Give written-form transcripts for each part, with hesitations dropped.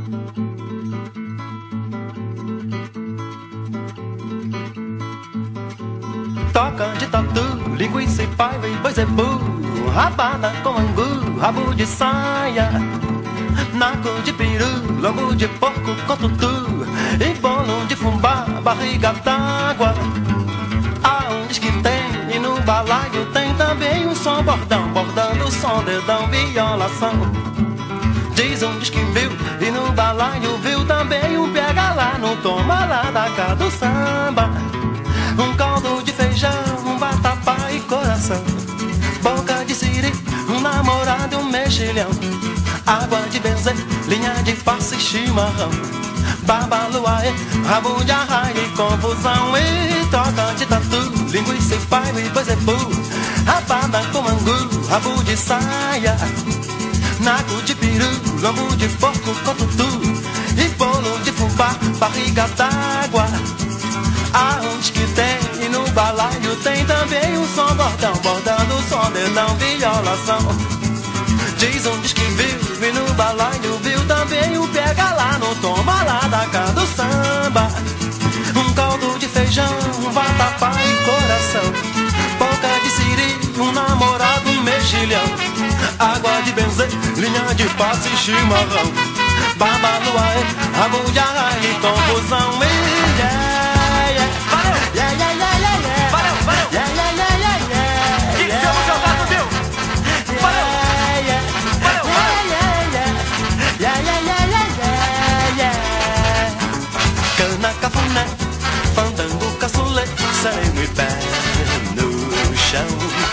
Toca de tatu, linguiça e paiva e boi zebu, rabada com angu, rabo de saia, naco de peru, lombo de porco com tutu, e bolo de fubá, barriga d'água. Aonde que tem, e no balaio tem também um som bordão, bordando o som, dedão, violação. Diz onde que viu, e no balaio viu também um pega lá no toma lá da cá do samba. Um caldo de feijão, um vatapá e coração, boca de siri, um namorado e um mexilhão, água de benzer, linha de passe e chimarrão, babaluaê, rabo de arraia e confusão. E toca de tatu, linguiça e paiva e boi zebu, rabada com angu, rabo de saia, naco de peru, lombo de porco com tutu, e bolo de fubá, barriga d'água. Aonde que tem, e no balaio tem também um som bordão, bordando o som, dedão, violação. Diz onde que viu, e no balaio viu também um pega lá no toma lá da cá do samba. Um caldo de feijão, um vatapá e coração, boca de siri, um namorado, um mexilhão, água de benzer, linha de passe e chimarrão, babaluaê, rabo de arraia e confusão. E yeah. Yeah, yeah, yeah, yeah, yeah. Valeu, valeu. Yeah, yeah, yeah, yeah, yeah. E seu Gato, viu? Valeu. Valeu, valeu. Yeah, yeah, yeah, yeah, yeah. Cana, cafuné, fandango, caçulê, sereno e pé no chão.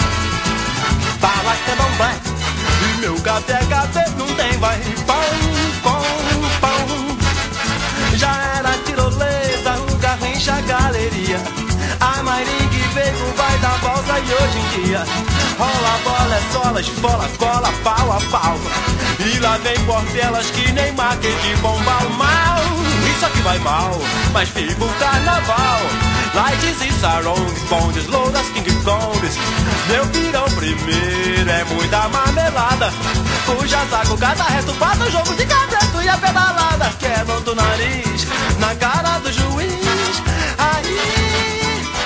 Fala candomblé, e meu gato é gato, não tem vai. Pão, pão, pão. Já era tirolesa, o garrincha, galeria. A Mairingue veio, vai dar volta e hoje em dia rola, bola, é sola, esfola, cola, pau a pau. E lá vem portelas que nem marketing bombal mal. Isso aqui vai mal, mas fica o carnaval. Lights e sarongs, bondes, louras, King Kongs. Meu pirão primeiro é muita marmelada. Puxa saco, cada resto, passa o jogo de cabresto e a pedalada. Quebram do nariz, na cara do juiz. Aí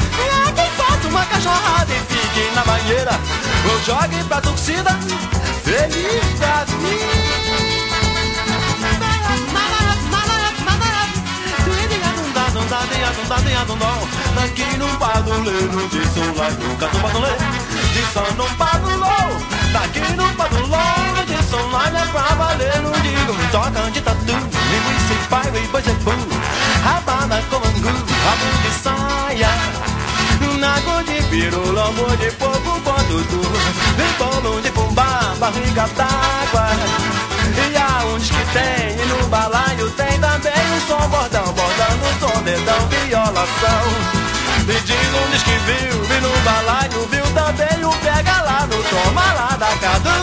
uma cachorrada e fique na banheira, ou jogue pra torcida, feliz da vida. Daqui num paduleiro de solar, nunca no padulê, de som num padulô. Daqui num padulô, de solar é pra valer, não digo. Toca de tatu, linguiça e paiva e boi zebu, rabada com angu, rabo de saia, nago de peru, lombo de porco com tutu, e bolo de fubá, barriga d'água. E aonde que tem, e no balaio tem também um som bordão, bordando o som, dedão, violação. E diz onde que viu, e no balaio viu também um pega lá no toma lá da casa.